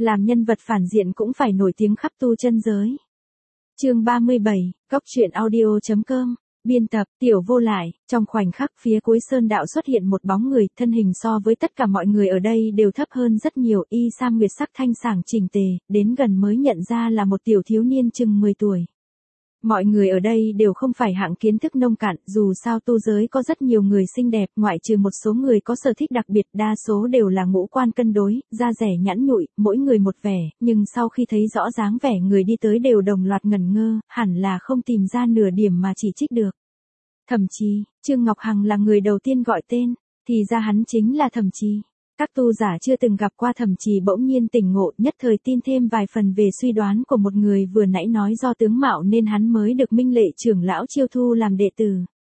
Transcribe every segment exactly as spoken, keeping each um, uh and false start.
Làm nhân vật phản diện cũng phải nổi tiếng khắp tu chân giới. Chương ba mươi bảy, Góc truyện audio chấm com. Biên tập, Tiểu Vô Lại. Trong khoảnh khắc phía cuối sơn đạo xuất hiện một bóng người, thân hình so với tất cả mọi người ở đây đều thấp hơn rất nhiều, y sam nguyệt sắc thanh sảng chỉnh tề, đến gần mới nhận ra là một tiểu thiếu niên chừng mười tuổi. Mọi người ở đây đều không phải hạng kiến thức nông cạn, dù sao tu giới có rất nhiều người xinh đẹp, ngoại trừ một số người có sở thích đặc biệt, đa số đều là ngũ quan cân đối, da dẻ nhẵn nhụi, mỗi người một vẻ, nhưng sau khi thấy rõ dáng vẻ người đi tới đều đồng loạt ngẩn ngơ, hẳn là không tìm ra nửa điểm mà chỉ trích được. Thậm chí, Trương Ngọc Hằng là người đầu tiên gọi tên, thì ra hắn chính là Thẩm Trì. Các tu giả chưa từng gặp qua Thẩm Trì bỗng nhiên tỉnh ngộ, nhất thời tin thêm vài phần về suy đoán của một người vừa nãy nói do tướng mạo nên hắn mới được Minh Lệ trưởng lão chiêu thu làm đệ tử.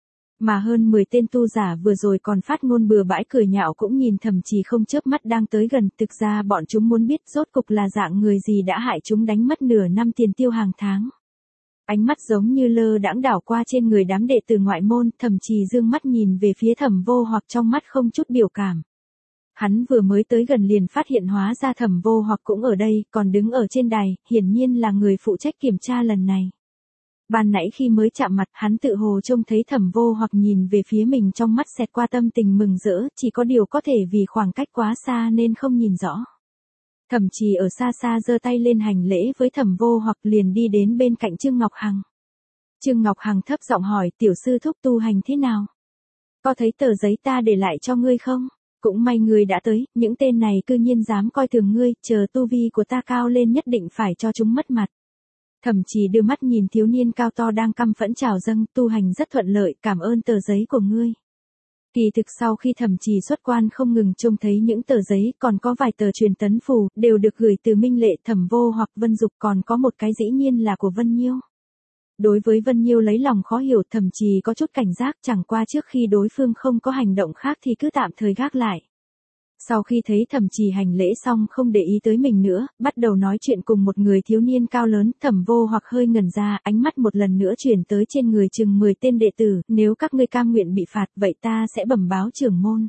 Mà hơn mười tên tu giả vừa rồi còn phát ngôn bừa bãi cười nhạo cũng nhìn Thẩm Trì không chớp mắt đang tới gần, thực ra bọn chúng muốn biết rốt cục là dạng người gì đã hại chúng đánh mất nửa năm tiền tiêu hàng tháng. Ánh mắt giống như lơ đãng đảo qua trên người đám đệ tử ngoại môn, Thẩm Trì dương mắt nhìn về phía Thẩm Vô Hoặc trong mắt không chút biểu cảm. Hắn vừa mới tới gần liền phát hiện hóa ra Thẩm Vô Hoặc cũng ở đây, còn đứng ở trên đài, hiển nhiên là người phụ trách kiểm tra lần này. Ban nãy khi mới chạm mặt, hắn tự hồ trông thấy Thẩm Vô Hoặc nhìn về phía mình trong mắt xẹt qua tâm tình mừng rỡ, chỉ có điều có thể vì khoảng cách quá xa nên không nhìn rõ. Thẩm Trì ở xa xa giơ tay lên hành lễ với Thẩm Vô Hoặc liền đi đến bên cạnh Trương Ngọc Hằng. Trương Ngọc Hằng thấp giọng hỏi, tiểu sư thúc tu hành thế nào? Có thấy tờ giấy ta để lại cho ngươi không? Cũng may ngươi đã tới, những tên này cư nhiên dám coi thường ngươi, chờ tu vi của ta cao lên nhất định phải cho chúng mất mặt. Thẩm Trì đưa mắt nhìn thiếu niên cao to đang căm phẫn trào dâng, tu hành rất thuận lợi, cảm ơn tờ giấy của ngươi. Kỳ thực sau khi Thẩm Trì xuất quan không ngừng trông thấy những tờ giấy, còn có vài tờ truyền tấn phù, đều được gửi từ Minh Lệ, Thẩm Vô hoặc Vân Dục, còn có một cái dĩ nhiên là của Vân Nhiêu. Đối với Vân Nhiêu lấy lòng khó hiểu, Thẩm Trì có chút cảnh giác, chẳng qua trước khi đối phương không có hành động khác thì cứ tạm thời gác lại. Sau khi thấy Thẩm Trì hành lễ xong không để ý tới mình nữa, bắt đầu nói chuyện cùng một người thiếu niên cao lớn, Thẩm Vô hoặc hơi ngẩn ra, ánh mắt một lần nữa chuyển tới trên người chừng mười tên đệ tử, nếu các ngươi cam nguyện bị phạt, vậy ta sẽ bẩm báo trưởng môn.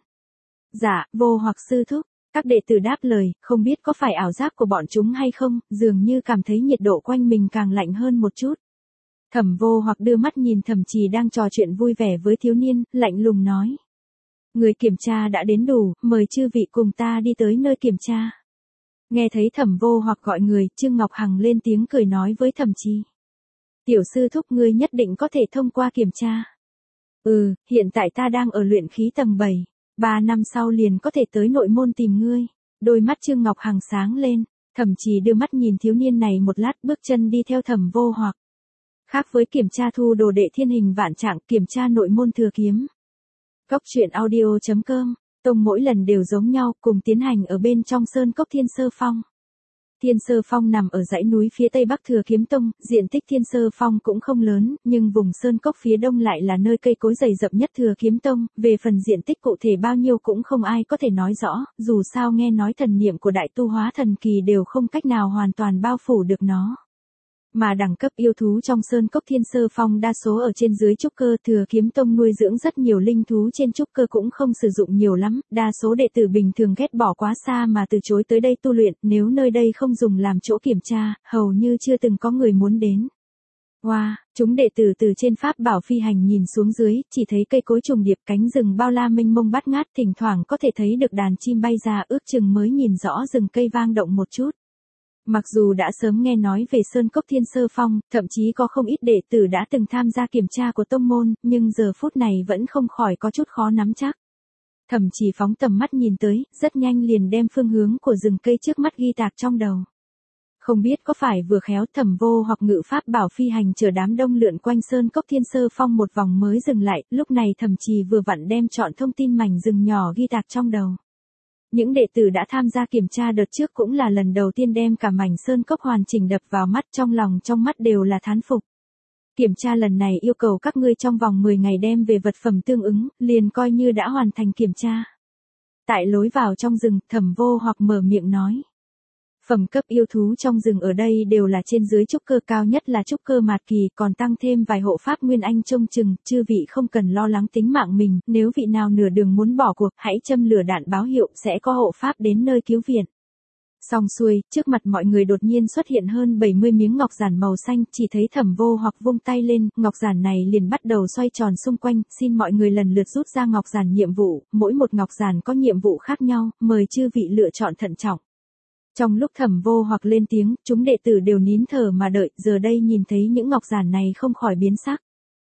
Dạ, Vô hoặc sư thúc. Các đệ tử đáp lời, không biết có phải ảo giác của bọn chúng hay không, dường như cảm thấy nhiệt độ quanh mình càng lạnh hơn một chút. Thẩm Vô hoặc đưa mắt nhìn Thẩm Trì đang trò chuyện vui vẻ với thiếu niên, lạnh lùng nói. Người kiểm tra đã đến đủ, mời chư vị cùng ta đi tới nơi kiểm tra. Nghe thấy Thẩm Vô hoặc gọi người, Trương Ngọc Hằng lên tiếng cười nói với Thẩm Trì. Tiểu sư thúc ngươi nhất định có thể thông qua kiểm tra. Ừ, hiện tại ta đang ở luyện khí tầng bảy, ba năm sau liền có thể tới nội môn tìm ngươi. Đôi mắt Trương Ngọc Hằng sáng lên, Thẩm Trì đưa mắt nhìn thiếu niên này một lát, bước chân đi theo Thẩm Vô hoặc. Khác với kiểm tra thu đồ đệ thiên hình vạn trạng, kiểm tra nội môn thừa kiếm. Góc truyện audio chấm com, tông mỗi lần đều giống nhau, cùng tiến hành ở bên trong sơn cốc Thiên Sơ Phong. Thiên Sơ Phong nằm ở dãy núi phía tây bắc Thừa Kiếm Tông, diện tích Thiên Sơ Phong cũng không lớn, nhưng vùng sơn cốc phía đông lại là nơi cây cối dày rậm nhất Thừa Kiếm Tông, về phần diện tích cụ thể bao nhiêu cũng không ai có thể nói rõ, dù sao nghe nói thần niệm của đại tu hóa thần kỳ đều không cách nào hoàn toàn bao phủ được nó. Mà đẳng cấp yêu thú trong sơn cốc Thiên Sơ Phong đa số ở trên dưới trúc cơ, Thừa Kiếm Tông nuôi dưỡng rất nhiều linh thú trên trúc cơ cũng không sử dụng nhiều lắm, đa số đệ tử bình thường ghét bỏ quá xa mà từ chối tới đây tu luyện, nếu nơi đây không dùng làm chỗ kiểm tra, hầu như chưa từng có người muốn đến. Wow, chúng đệ tử từ trên pháp bảo phi hành nhìn xuống dưới, chỉ thấy cây cối trùng điệp, cánh rừng bao la mênh mông bát ngát, thỉnh thoảng có thể thấy được đàn chim bay ra, ước chừng mới nhìn rõ rừng cây vang động một chút. Mặc dù đã sớm nghe nói về Sơn Cốc Thiên Sơ Phong, thậm chí có không ít đệ tử đã từng tham gia kiểm tra của tông môn, nhưng giờ phút này vẫn không khỏi có chút khó nắm chắc. Thẩm Trì phóng tầm mắt nhìn tới, rất nhanh liền đem phương hướng của rừng cây trước mắt ghi tạc trong đầu. Không biết có phải vừa khéo Thẩm Vô hoặc ngự pháp bảo phi hành chờ đám đông lượn quanh Sơn Cốc Thiên Sơ Phong một vòng mới dừng lại, lúc này Thẩm Trì vừa vặn đem chọn thông tin mảnh rừng nhỏ ghi tạc trong đầu. Những đệ tử đã tham gia kiểm tra đợt trước cũng là lần đầu tiên đem cả mảnh sơn cốc hoàn chỉnh đập vào mắt, trong lòng trong mắt đều là thán phục. Kiểm tra lần này yêu cầu các ngươi trong vòng mười ngày đem về vật phẩm tương ứng, liền coi như đã hoàn thành kiểm tra. Tại lối vào trong rừng, Thẩm Vô hoặc mở miệng nói. Phẩm cấp yêu thú trong rừng ở đây đều là trên dưới trúc cơ, cao nhất là trúc cơ mạt kỳ, còn tăng thêm vài hộ pháp nguyên anh trông chừng, chư vị không cần lo lắng tính mạng mình, nếu vị nào nửa đường muốn bỏ cuộc, hãy châm lửa đạn báo hiệu, sẽ có hộ pháp đến nơi cứu viện. Xong xuôi, trước mặt mọi người đột nhiên xuất hiện hơn bảy mươi miếng ngọc giản màu xanh, chỉ thấy Thẩm Vô Hoặc vung tay lên, ngọc giản này liền bắt đầu xoay tròn xung quanh, xin mọi người lần lượt rút ra ngọc giản nhiệm vụ, mỗi một ngọc giản có nhiệm vụ khác nhau, mời chư vị lựa chọn thận trọng. Trong lúc Thẩm Vô Hoặc lên tiếng, chúng đệ tử đều nín thở mà đợi, giờ đây nhìn thấy những ngọc giản này không khỏi biến sắc.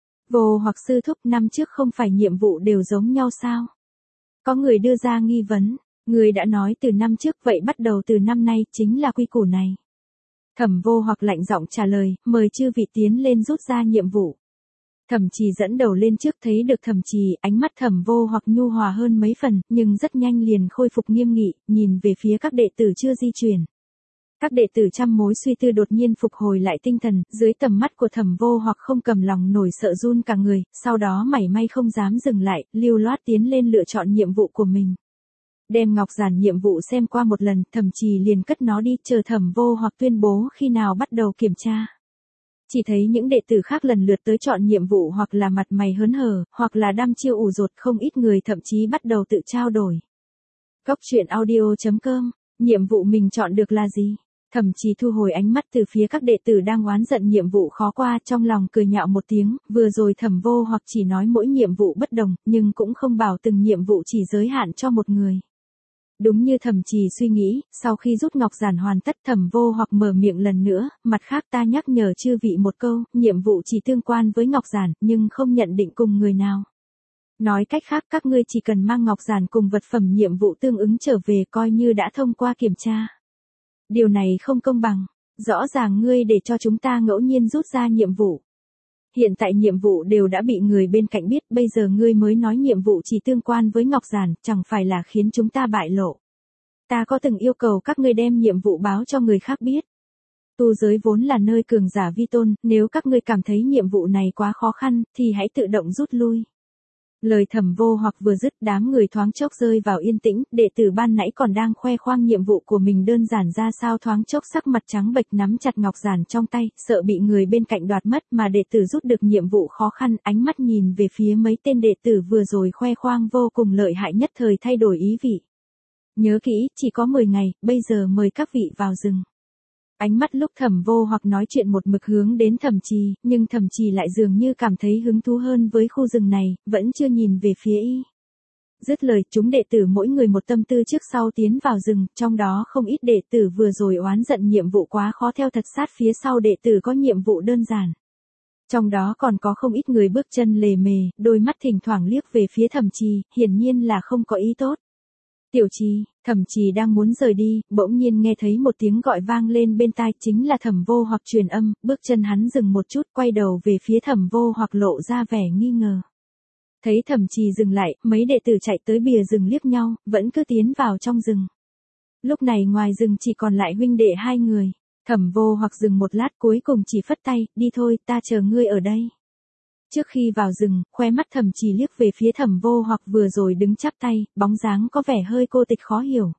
Vô Hoặc sư thúc, năm trước không phải nhiệm vụ đều giống nhau sao? Có người đưa ra nghi vấn. Người đã nói từ năm trước, vậy bắt đầu từ năm nay chính là quy củ này. Thẩm Vô Hoặc lạnh giọng trả lời, mời chư vị tiến lên rút ra nhiệm vụ. Thẩm Trì dẫn đầu lên trước, thấy được Thẩm Trì, ánh mắt Thẩm Vô Hoặc nhu hòa hơn mấy phần, nhưng rất nhanh liền khôi phục nghiêm nghị, nhìn về phía các đệ tử chưa di chuyển. Các đệ tử trăm mối suy tư đột nhiên phục hồi lại tinh thần, dưới tầm mắt của Thẩm Vô Hoặc không cầm lòng nổi sợ run cả người, sau đó mảy may không dám dừng lại, lưu loát tiến lên lựa chọn nhiệm vụ của mình. Đem ngọc giản nhiệm vụ xem qua một lần, Thẩm Trì liền cất nó đi, chờ Thẩm Vô Hoặc tuyên bố khi nào bắt đầu kiểm tra. Chỉ thấy những đệ tử khác lần lượt tới chọn nhiệm vụ, hoặc là mặt mày hớn hở, hoặc là đăm chiêu ủ rột, không ít người thậm chí bắt đầu tự trao đổi. Góc truyện audio chấm com, nhiệm vụ mình chọn được là gì? Thẩm Trì thu hồi ánh mắt từ phía các đệ tử đang oán giận nhiệm vụ khó qua, trong lòng cười nhạo một tiếng, vừa rồi Thẩm Vô Hoặc chỉ nói mỗi nhiệm vụ bất đồng, nhưng cũng không bảo từng nhiệm vụ chỉ giới hạn cho một người. Đúng như Thẩm Trì suy nghĩ, sau khi rút ngọc giản hoàn tất, Thẩm Vô Hoặc mở miệng lần nữa, mặt khác ta nhắc nhở chư vị một câu, nhiệm vụ chỉ tương quan với ngọc giản, nhưng không nhận định cùng người nào. Nói cách khác, các ngươi chỉ cần mang ngọc giản cùng vật phẩm nhiệm vụ tương ứng trở về coi như đã thông qua kiểm tra. Điều này không công bằng, rõ ràng ngươi để cho chúng ta ngẫu nhiên rút ra nhiệm vụ. Hiện tại nhiệm vụ đều đã bị người bên cạnh biết, bây giờ ngươi mới nói nhiệm vụ chỉ tương quan với ngọc giản, chẳng phải là khiến chúng ta bại lộ. Ta có từng yêu cầu các ngươi đem nhiệm vụ báo cho người khác biết. Tu giới vốn là nơi cường giả vi tôn, nếu các ngươi cảm thấy nhiệm vụ này quá khó khăn, thì hãy tự động rút lui. Lời Thẩm Vô Hoặc vừa dứt, đám người thoáng chốc rơi vào yên tĩnh, đệ tử ban nãy còn đang khoe khoang nhiệm vụ của mình đơn giản ra sao thoáng chốc sắc mặt trắng bệch nắm chặt ngọc giản trong tay, sợ bị người bên cạnh đoạt mất, mà đệ tử rút được nhiệm vụ khó khăn, ánh mắt nhìn về phía mấy tên đệ tử vừa rồi khoe khoang vô cùng lợi hại nhất thời thay đổi ý vị. Nhớ kỹ, chỉ có mười ngày, bây giờ mời các vị vào rừng. Ánh mắt lúc Thẩm Vô Hoặc nói chuyện một mực hướng đến Thẩm Trì, nhưng Thẩm Trì lại dường như cảm thấy hứng thú hơn với khu rừng này, vẫn chưa nhìn về phía y. Dứt lời, chúng đệ tử mỗi người một tâm tư trước sau tiến vào rừng, trong đó không ít đệ tử vừa rồi oán giận nhiệm vụ quá khó theo thật sát phía sau đệ tử có nhiệm vụ đơn giản. Trong đó còn có không ít người bước chân lề mề, đôi mắt thỉnh thoảng liếc về phía Thẩm Trì, hiển nhiên là không có ý tốt. Tiểu Trì, Thẩm Trì đang muốn rời đi, bỗng nhiên nghe thấy một tiếng gọi vang lên bên tai, chính là Thẩm Vô Hoặc truyền âm, bước chân hắn dừng một chút, quay đầu về phía Thẩm Vô Hoặc lộ ra vẻ nghi ngờ. Thấy Thẩm Trì dừng lại, mấy đệ tử chạy tới bìa rừng liếc nhau, vẫn cứ tiến vào trong rừng. Lúc này ngoài rừng chỉ còn lại huynh đệ hai người. Thẩm Vô Hoặc dừng một lát cuối cùng chỉ phất tay, đi thôi, ta chờ ngươi ở đây. Trước khi vào rừng, khoe mắt Thẩm Trì liếc về phía Thẩm Vô Hoặc vừa rồi đứng chắp tay, bóng dáng có vẻ hơi cô tịch khó hiểu.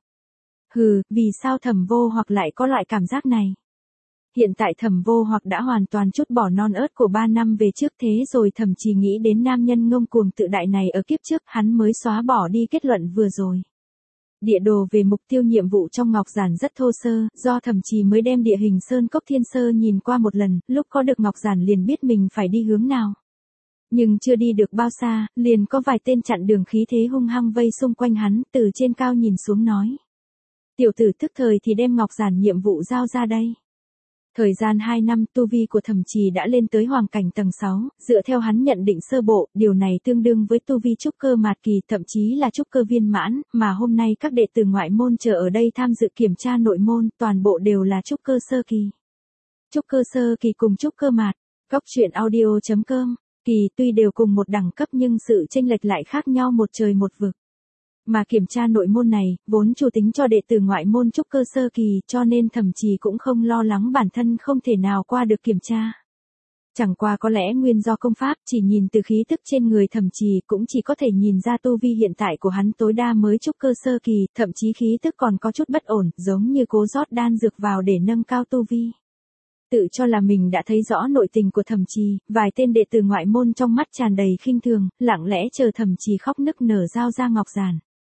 Hừ, vì sao Thẩm Vô Hoặc lại có loại cảm giác này? Hiện tại Thẩm Vô Hoặc đã hoàn toàn trút bỏ non ớt của ba năm về trước, thế rồi Thẩm Trì nghĩ đến nam nhân ngông cuồng tự đại này ở kiếp trước, hắn mới xóa bỏ đi kết luận vừa rồi. Địa đồ về mục tiêu nhiệm vụ trong ngọc giản rất thô sơ, do Thẩm Trì mới đem địa hình Sơn Cốc Thiên Sơ nhìn qua một lần, lúc có được ngọc giản liền biết mình phải đi hướng nào. Nhưng chưa đi được bao xa, liền có vài tên chặn đường khí thế hung hăng vây xung quanh hắn, từ trên cao nhìn xuống nói. Tiểu tử tức thời thì đem ngọc giản nhiệm vụ giao ra đây. Thời gian hai năm, tu vi của Thẩm Trì đã lên tới hoàng cảnh tầng sáu, dựa theo hắn nhận định sơ bộ, điều này tương đương với tu vi trúc cơ mạt kỳ, thậm chí là trúc cơ viên mãn, mà hôm nay các đệ tử ngoại môn chờ ở đây tham dự kiểm tra nội môn, toàn bộ đều là trúc cơ sơ kỳ. Trúc cơ sơ kỳ cùng trúc cơ mạt, góc truyện audio chấm com. Kỳ tuy đều cùng một đẳng cấp nhưng sự chênh lệch lại khác nhau một trời một vực. Mà kiểm tra nội môn này, vốn chủ tính cho đệ tử ngoại môn trúc cơ sơ kỳ, cho nên Thẩm Trì cũng không lo lắng bản thân không thể nào qua được kiểm tra. Chẳng qua có lẽ nguyên do công pháp, chỉ nhìn từ khí tức trên người Thẩm Trì cũng chỉ có thể nhìn ra tu vi hiện tại của hắn tối đa mới trúc cơ sơ kỳ, thậm chí khí tức còn có chút bất ổn, giống như cố rót đan dược vào để nâng cao tu vi. Tự cho là mình đã thấy rõ nội tình của Thẩm Trì, vài tên đệ tử ngoại môn trong mắt tràn đầy khinh thường, lặng lẽ chờ Thẩm Trì khóc nức nở giao ra ngọc giản.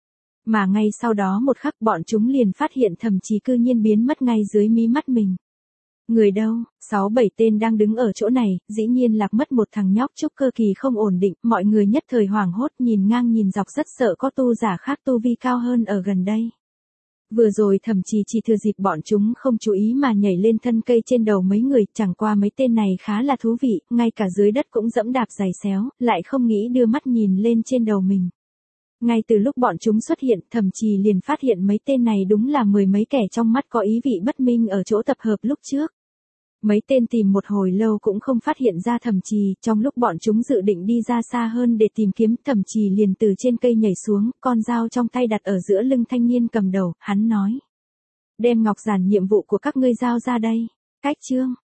Mà ngay sau đó một khắc bọn chúng liền phát hiện Thẩm Trì cư nhiên biến mất ngay dưới mí mắt mình. Người đâu, sáu bảy tên đang đứng ở chỗ này, dĩ nhiên lạc mất một thằng nhóc trúc cơ kỳ không ổn định, mọi người nhất thời hoảng hốt nhìn ngang nhìn dọc rất sợ có tu giả khác tu vi cao hơn ở gần đây. Vừa rồi Thẩm Trì chỉ thừa dịp bọn chúng không chú ý mà nhảy lên thân cây trên đầu mấy người, chẳng qua mấy tên này khá là thú vị, ngay cả dưới đất cũng dẫm đạp giày xéo, lại không nghĩ đưa mắt nhìn lên trên đầu mình. Ngay từ lúc bọn chúng xuất hiện, Thẩm Trì liền phát hiện mấy tên này đúng là mười mấy kẻ trong mắt có ý vị bất minh ở chỗ tập hợp lúc trước. Mấy tên tìm một hồi lâu cũng không phát hiện ra Thẩm Trì, trong lúc bọn chúng dự định đi ra xa hơn để tìm kiếm, Thẩm Trì liền từ trên cây nhảy xuống, con dao trong tay đặt ở giữa lưng thanh niên cầm đầu, hắn nói. Đem ngọc giản nhiệm vụ của các ngươi giao ra đây. Cách chương,